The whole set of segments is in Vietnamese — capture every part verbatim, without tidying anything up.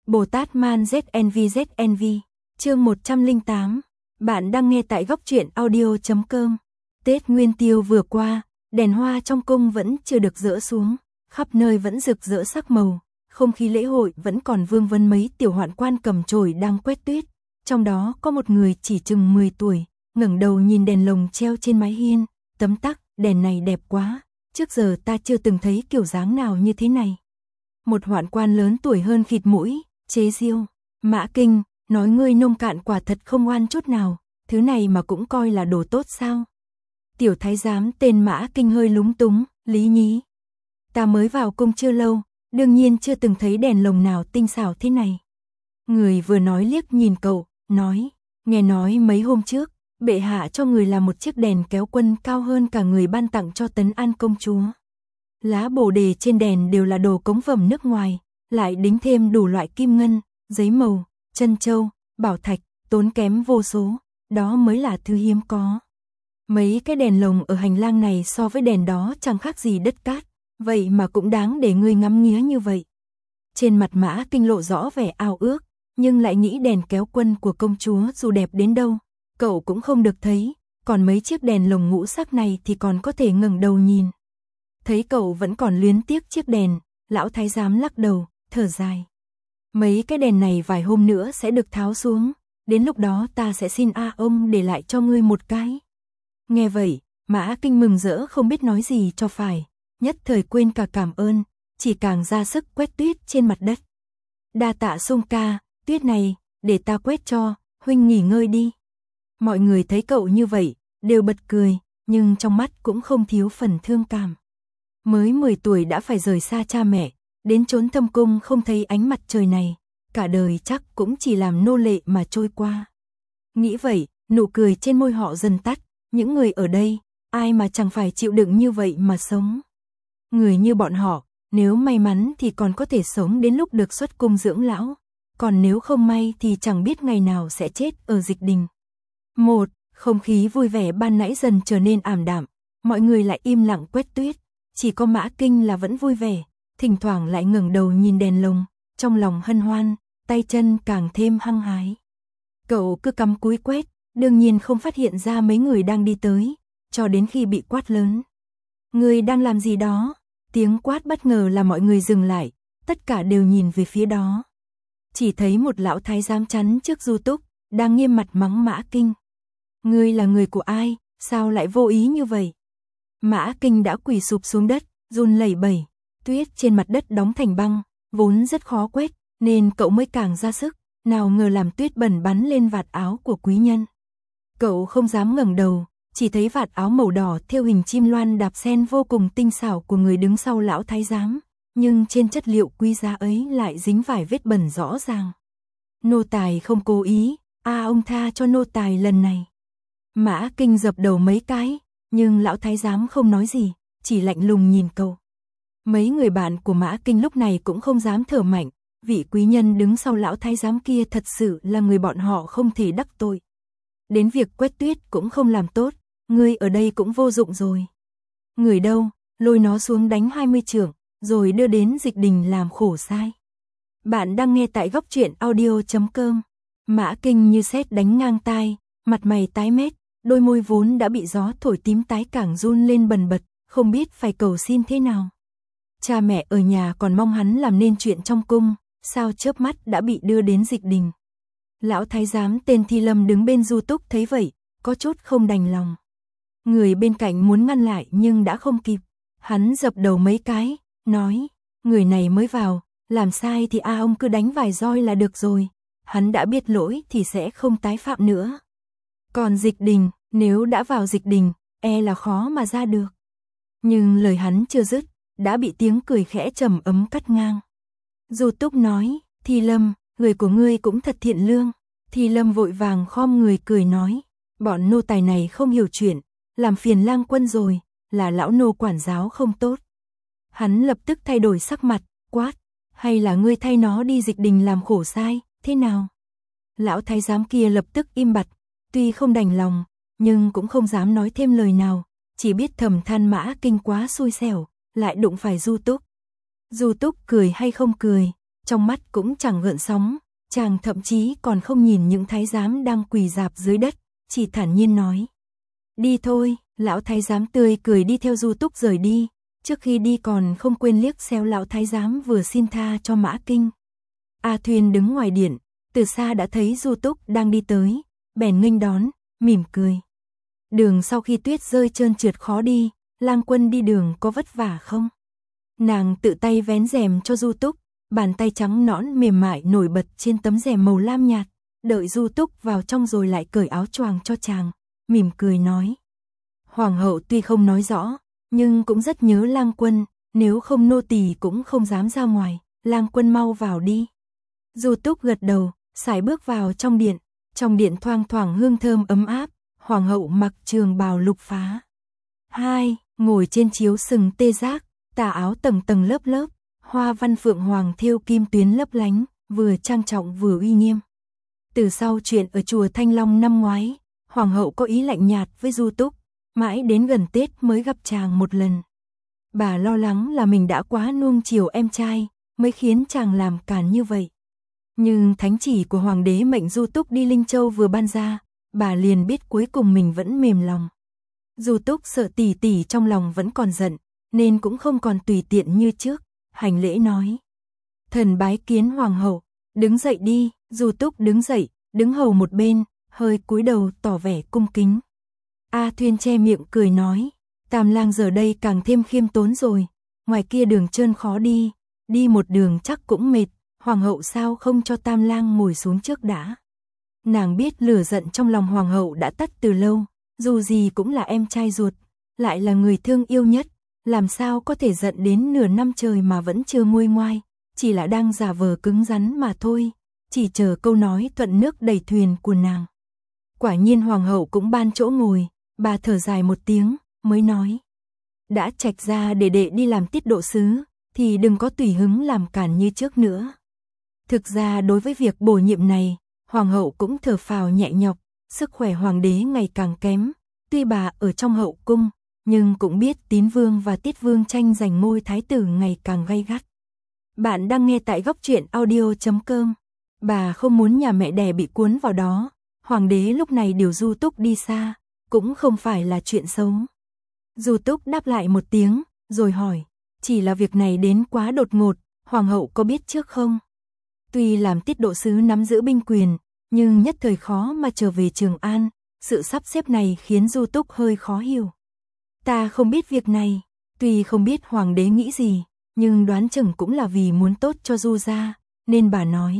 Bồ Tát Man dét en vê dét en vê, chương một trăm lẻ tám, bạn đang nghe tại góc truyện audio chấm com. Tết Nguyên Tiêu vừa qua, đèn hoa trong cung vẫn chưa được dỡ xuống, khắp nơi vẫn rực rỡ sắc màu, không khí lễ hội vẫn còn vương vấn mấy tiểu hoạn quan cầm chổi đang quét tuyết, trong đó có một người chỉ chừng mười tuổi, ngẩng đầu nhìn đèn lồng treo trên mái hiên, tấm tắc, đèn này đẹp quá, trước giờ ta chưa từng thấy kiểu dáng nào như thế này. Một hoạn quan lớn tuổi hơn khịt mũi, chế giễu, Mã Kinh, nói ngươi nông cạn quả thật không oan chút nào, thứ này mà cũng coi là đồ tốt sao? Tiểu thái giám tên Mã Kinh hơi lúng túng, lý nhí. Ta mới vào cung chưa lâu, đương nhiên chưa từng thấy đèn lồng nào tinh xảo thế này. Người vừa nói liếc nhìn cậu, nói, nghe nói mấy hôm trước, bệ hạ cho người làm một chiếc đèn kéo quân cao hơn cả người ban tặng cho Tấn An công chúa. Lá bồ đề trên đèn đều là đồ cống phẩm nước ngoài, lại đính thêm đủ loại kim ngân, giấy màu, chân châu, bảo thạch, tốn kém vô số, đó mới là thứ hiếm có. Mấy cái đèn lồng ở hành lang này so với đèn đó chẳng khác gì đất cát, vậy mà cũng đáng để ngươi ngắm nghía như vậy. Trên mặt Mã Kinh lộ rõ vẻ ao ước, nhưng lại nghĩ đèn kéo quân của công chúa dù đẹp đến đâu, cậu cũng không được thấy, còn mấy chiếc đèn lồng ngũ sắc này thì còn có thể ngẩng đầu nhìn. Thấy cậu vẫn còn luyến tiếc chiếc đèn, lão thái giám lắc đầu, thở dài. Mấy cái đèn này vài hôm nữa sẽ được tháo xuống, đến lúc đó ta sẽ xin A ông để lại cho ngươi một cái. Nghe vậy, Mã Kinh mừng rỡ không biết nói gì cho phải, nhất thời quên cả cảm ơn, chỉ càng ra sức quét tuyết trên mặt đất. Đa tạ Sung ca, tuyết này, để ta quét cho, huynh nghỉ ngơi đi. Mọi người thấy cậu như vậy, đều bật cười, nhưng trong mắt cũng không thiếu phần thương cảm. Mới mười tuổi đã phải rời xa cha mẹ, đến chốn thâm cung không thấy ánh mặt trời này, cả đời chắc cũng chỉ làm nô lệ mà trôi qua. Nghĩ vậy, nụ cười trên môi họ dần tắt, những người ở đây, ai mà chẳng phải chịu đựng như vậy mà sống. Người như bọn họ, nếu may mắn thì còn có thể sống đến lúc được xuất cung dưỡng lão, còn nếu không may thì chẳng biết ngày nào sẽ chết ở dịch đình. Một, không khí vui vẻ ban nãy dần trở nên ảm đạm, mọi người lại im lặng quét tuyết, chỉ có Mã Kinh là vẫn vui vẻ, thỉnh thoảng lại ngẩng đầu nhìn đèn lồng, trong lòng hân hoan, tay chân càng thêm hăng hái. Cậu cứ cắm cúi quét, đương nhiên không phát hiện ra mấy người đang đi tới, cho đến khi bị quát lớn. Người đang làm gì đó? Tiếng quát bất ngờ là mọi người dừng lại, tất cả đều nhìn về phía đó. Chỉ thấy một lão thái giám chắn trước Du Túc, đang nghiêm mặt mắng Mã Kinh. Ngươi là người của ai, sao lại vô ý như vậy? Mã Kinh đã quỳ sụp xuống đất, run lẩy bẩy, tuyết trên mặt đất đóng thành băng, vốn rất khó quét, nên cậu mới càng ra sức, nào ngờ làm tuyết bẩn bắn lên vạt áo của quý nhân. Cậu không dám ngẩng đầu, chỉ thấy vạt áo màu đỏ thêu hình chim loan đạp sen vô cùng tinh xảo của người đứng sau lão thái giám, nhưng trên chất liệu quý giá ấy lại dính vài vết bẩn rõ ràng. Nô tài không cố ý, a ông tha cho nô tài lần này. Mã Kinh dập đầu mấy cái, nhưng lão thái giám không nói gì, chỉ lạnh lùng nhìn cậu. Mấy người bạn của Mã Kinh lúc này cũng không dám thở mạnh, vị quý nhân đứng sau lão thái giám kia thật sự là người bọn họ không thể đắc tội. Đến việc quét tuyết cũng không làm tốt, ngươi ở đây cũng vô dụng rồi. Người đâu, lôi nó xuống đánh hai mươi chưởng, rồi đưa đến dịch đình làm khổ sai. Bạn đang nghe tại góc truyện audio chấm com. Mã Kinh như sét đánh ngang tai, mặt mày tái mét, đôi môi vốn đã bị gió thổi tím tái càng run lên bần bật, không biết phải cầu xin thế nào. Cha mẹ ở nhà còn mong hắn làm nên chuyện trong cung, sao chớp mắt đã bị đưa đến dịch đình. Lão thái giám tên Thi Lâm đứng bên Du Túc thấy vậy, có chút không đành lòng. Người bên cạnh muốn ngăn lại nhưng đã không kịp, hắn dập đầu mấy cái, nói, người này mới vào, làm sai thì a ông cứ đánh vài roi là được rồi, hắn đã biết lỗi thì sẽ không tái phạm nữa. Còn dịch đình, nếu đã vào dịch đình, e là khó mà ra được. Nhưng lời hắn chưa dứt, đã bị tiếng cười khẽ trầm ấm cắt ngang. Du Túc nói, Thi Lâm, người của ngươi cũng thật thiện lương. Thi Lâm vội vàng khom người cười nói, bọn nô tài này không hiểu chuyện, làm phiền lang quân rồi, là lão nô quản giáo không tốt. Hắn lập tức thay đổi sắc mặt, quát, hay là ngươi thay nó đi dịch đình làm khổ sai, thế nào? Lão thái giám kia lập tức im bặt, tuy không đành lòng, nhưng cũng không dám nói thêm lời nào, chỉ biết thầm than Mã Kinh quá xui xẻo, lại đụng phải Du Túc. Du Túc cười hay không cười, trong mắt cũng chẳng gợn sóng, chàng thậm chí còn không nhìn những thái giám đang quỳ rạp dưới đất, chỉ thản nhiên nói. Đi thôi, lão thái giám tươi cười đi theo Du Túc rời đi, trước khi đi còn không quên liếc xéo lão thái giám vừa xin tha cho Mã Kinh. A Thuyên đứng ngoài điện, từ xa đã thấy Du Túc đang đi tới, bèn nghênh đón, mỉm cười. Đường sau khi tuyết rơi trơn trượt khó đi, lang quân đi đường có vất vả không? Nàng tự tay vén rèm cho Du Túc, bàn tay trắng nõn mềm mại nổi bật trên tấm rèm màu lam nhạt, đợi Du Túc vào trong rồi lại cởi áo choàng cho chàng, mỉm cười nói. Hoàng hậu tuy không nói rõ, nhưng cũng rất nhớ lang quân, nếu không nô tỳ cũng không dám ra ngoài, lang quân mau vào đi. Du Túc gật đầu, sải bước vào trong điện, trong điện thoang thoảng hương thơm ấm áp, hoàng hậu mặc trường bào lục phá. Hai, ngồi trên chiếu sừng tê giác, tà áo tầng tầng lớp lớp, hoa văn phượng hoàng thêu kim tuyến lấp lánh, vừa trang trọng vừa uy nghiêm. Từ sau chuyện ở chùa Thanh Long năm ngoái, hoàng hậu có ý lạnh nhạt với Du Túc, mãi đến gần Tết mới gặp chàng một lần. Bà lo lắng là mình đã quá nuông chiều em trai, mới khiến chàng làm càn như vậy. Nhưng thánh chỉ của hoàng đế mệnh Du Túc đi Linh Châu vừa ban ra, bà liền biết cuối cùng mình vẫn mềm lòng. Du Túc sợ tỷ tỷ trong lòng vẫn còn giận, nên cũng không còn tùy tiện như trước, hành lễ nói. Thần bái kiến hoàng hậu, đứng dậy đi. Du Túc đứng dậy, đứng hầu một bên, hơi cúi đầu tỏ vẻ cung kính. A Thuyên che miệng cười nói, Tam lang giờ đây càng thêm khiêm tốn rồi, ngoài kia đường trơn khó đi, đi một đường chắc cũng mệt, hoàng hậu sao không cho Tam lang ngồi xuống trước đã. Nàng biết lửa giận trong lòng hoàng hậu đã tắt từ lâu, dù gì cũng là em trai ruột, lại là người thương yêu nhất, làm sao có thể giận đến nửa năm trời mà vẫn chưa nguôi ngoai, chỉ là đang giả vờ cứng rắn mà thôi, chỉ chờ câu nói thuận nước đẩy thuyền của nàng. Quả nhiên hoàng hậu cũng ban chỗ ngồi, bà thở dài một tiếng, mới nói. Đã trạch ra để đệ đi làm tiết độ sứ, thì đừng có tùy hứng làm cản như trước nữa. Thực ra đối với việc bổ nhiệm này, hoàng hậu cũng thở phào nhẹ nhọc, sức khỏe hoàng đế ngày càng kém, tuy bà ở trong hậu cung, nhưng cũng biết Tín Vương và Tiết Vương tranh giành ngôi thái tử ngày càng gay gắt. Bạn đang nghe tại góc truyện audio chấm com. Bà không muốn nhà mẹ đẻ bị cuốn vào đó, hoàng đế lúc này điều Du Túc đi xa, cũng không phải là chuyện xấu. Du Túc đáp lại một tiếng, rồi hỏi, chỉ là việc này đến quá đột ngột, hoàng hậu có biết trước không? Tuy làm tiết độ sứ nắm giữ binh quyền, nhưng nhất thời khó mà trở về Trường An, sự sắp xếp này khiến Du Túc hơi khó hiểu. Ta không biết việc này, tuy không biết hoàng đế nghĩ gì, nhưng đoán chừng cũng là vì muốn tốt cho Du gia, nên bà nói.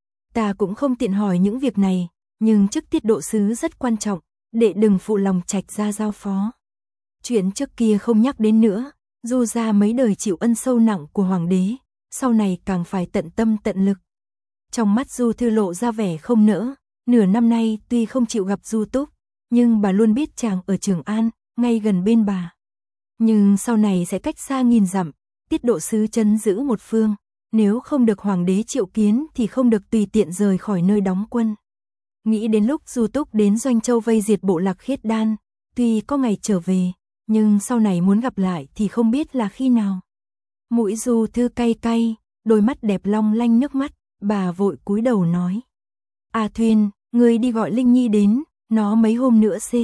Ta cũng không tiện hỏi những việc này, nhưng chức tiết độ sứ rất quan trọng, đệ đừng phụ lòng trạch gia giao phó. Chuyện trước kia không nhắc đến nữa, Du gia mấy đời chịu ân sâu nặng của hoàng đế, sau này càng phải tận tâm tận lực. Trong mắt Du Thư lộ ra vẻ không nỡ, nửa năm nay tuy không chịu gặp Du Túc, nhưng bà luôn biết chàng ở Trường An, ngay gần bên bà. Nhưng sau này sẽ cách xa nghìn dặm, tiết độ sứ trấn giữ một phương, nếu không được hoàng đế triệu kiến thì không được tùy tiện rời khỏi nơi đóng quân. Nghĩ đến lúc Du Túc đến Doanh Châu vây diệt bộ lạc Khiết Đan, tuy có ngày trở về, nhưng sau này muốn gặp lại thì không biết là khi nào. Mũi Du Thư cay cay, đôi mắt đẹp long lanh nước mắt, bà vội cúi đầu nói. A Thuyên, người đi gọi Linh Nhi đến, nó mấy hôm nữa C.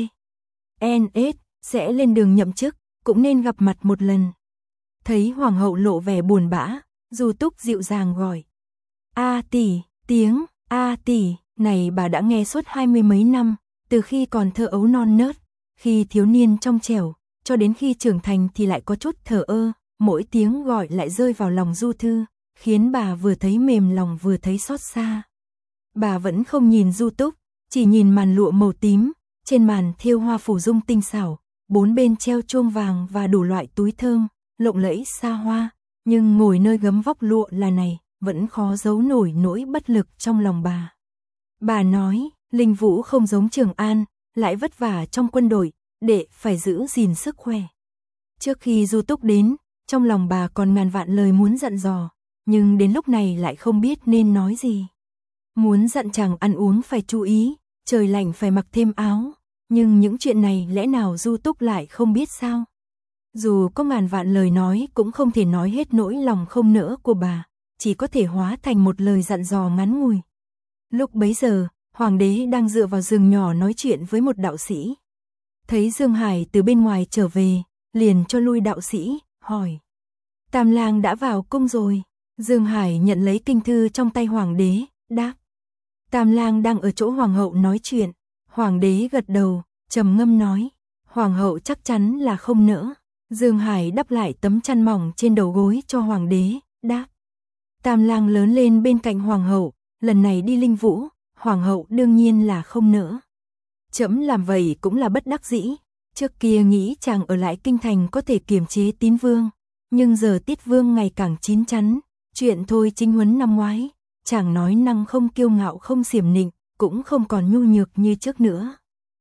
N S sẽ lên đường nhậm chức, cũng nên gặp mặt một lần. Thấy hoàng hậu lộ vẻ buồn bã, Du Túc dịu dàng gọi. A tỷ, tiếng A tỷ này bà đã nghe suốt hai mươi mấy năm, từ khi còn thơ ấu non nớt, khi thiếu niên trong trẻo, cho đến khi trưởng thành thì lại có chút thờ ơ, mỗi tiếng gọi lại rơi vào lòng Du Thư, khiến bà vừa thấy mềm lòng vừa thấy xót xa. Bà vẫn không nhìn Du Túc, chỉ nhìn màn lụa màu tím, trên màn thêu hoa phủ dung tinh xảo, bốn bên treo chuông vàng và đủ loại túi thơm, lộng lẫy xa hoa, nhưng ngồi nơi gấm vóc lụa là này, vẫn khó giấu nổi nỗi bất lực trong lòng bà. Bà nói, Linh Vũ không giống Trường An, lại vất vả trong quân đội, để phải giữ gìn sức khỏe. Trước khi Du Túc đến, trong lòng bà còn ngàn vạn lời muốn dặn dò, nhưng đến lúc này lại không biết nên nói gì. Muốn dặn chàng ăn uống phải chú ý, trời lạnh phải mặc thêm áo, nhưng những chuyện này lẽ nào Du Túc lại không biết sao? Dù có ngàn vạn lời nói cũng không thể nói hết nỗi lòng không nỡ của bà, chỉ có thể hóa thành một lời dặn dò ngắn ngủi. Lúc bấy giờ, hoàng đế đang dựa vào giường nhỏ nói chuyện với một đạo sĩ. Thấy Dương Hải từ bên ngoài trở về, liền cho lui đạo sĩ, hỏi. Tam lang đã vào cung rồi. Dương Hải nhận lấy kinh thư trong tay hoàng đế, đáp. Tam lang đang ở chỗ hoàng hậu nói chuyện. Hoàng đế gật đầu, trầm ngâm nói. Hoàng hậu chắc chắn là không nỡ. Dương Hải đắp lại tấm chăn mỏng trên đầu gối cho hoàng đế, đáp. Tam lang lớn lên bên cạnh hoàng hậu, lần này đi Linh Vũ, hoàng hậu đương nhiên là không nỡ. Trẫm làm vậy cũng là bất đắc dĩ, trước kia nghĩ chàng ở lại kinh thành có thể kiềm chế Tín Vương, nhưng giờ Tiết Vương ngày càng chín chắn, chuyện thôi Chính Huấn năm ngoái, chàng nói năng không kiêu ngạo không xiểm nịnh, cũng không còn nhu nhược như trước nữa.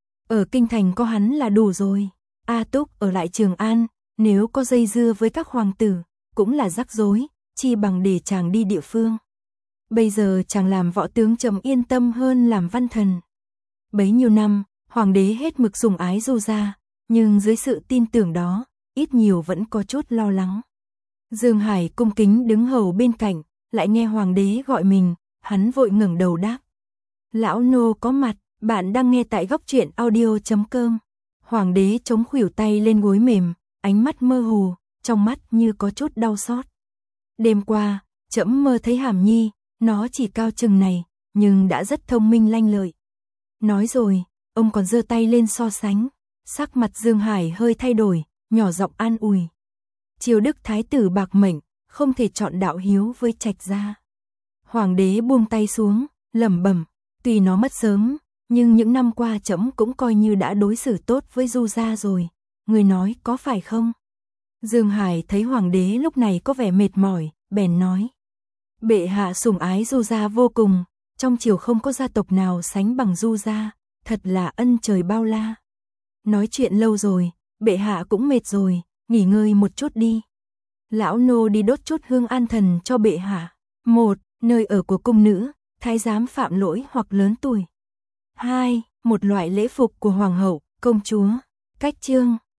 Ở kinh thành có hắn là đủ rồi, A Túc ở lại Trường An, nếu có dây dưa với các hoàng tử, cũng là rắc rối, chi bằng để chàng đi địa phương. Bây giờ chàng làm võ tướng trẫm yên tâm hơn làm văn thần. Bấy nhiêu năm, hoàng đế hết mực sủng ái Du gia, nhưng dưới sự tin tưởng đó, ít nhiều vẫn có chút lo lắng. Dương Hải cung kính đứng hầu bên cạnh, lại nghe hoàng đế gọi mình, hắn vội ngẩng đầu đáp. Lão nô có mặt, bạn đang nghe tại góc truyện audio chấm com. Hoàng đế chống khuỷu tay lên gối mềm, ánh mắt mơ hồ, trong mắt như có chút đau xót. Đêm qua, trẫm mơ thấy Hàm Nhi, nó chỉ cao chừng này, nhưng đã rất thông minh lanh lợi. Nói rồi, ông còn giơ tay lên so sánh, sắc mặt Dương Hải hơi thay đổi, nhỏ giọng an ủi. Triều Đức Thái tử bạc mệnh, không thể chọn đạo hiếu với Trạch gia. Hoàng đế buông tay xuống, lẩm bẩm, tuy nó mất sớm, nhưng những năm qua trẫm cũng coi như đã đối xử tốt với Du gia rồi, người nói có phải không? Dương Hải thấy hoàng đế lúc này có vẻ mệt mỏi, bèn nói. Bệ hạ sủng ái Du gia vô cùng, trong triều không có gia tộc nào sánh bằng Du gia, thật là ân trời bao la. Nói chuyện lâu rồi, bệ hạ cũng mệt rồi, nghỉ ngơi một chút đi. Lão nô đi đốt chút hương an thần cho bệ hạ. Một, nơi ở của cung nữ, thái giám phạm lỗi hoặc lớn tuổi. Hai, một loại lễ phục của hoàng hậu, công chúa. Cách chương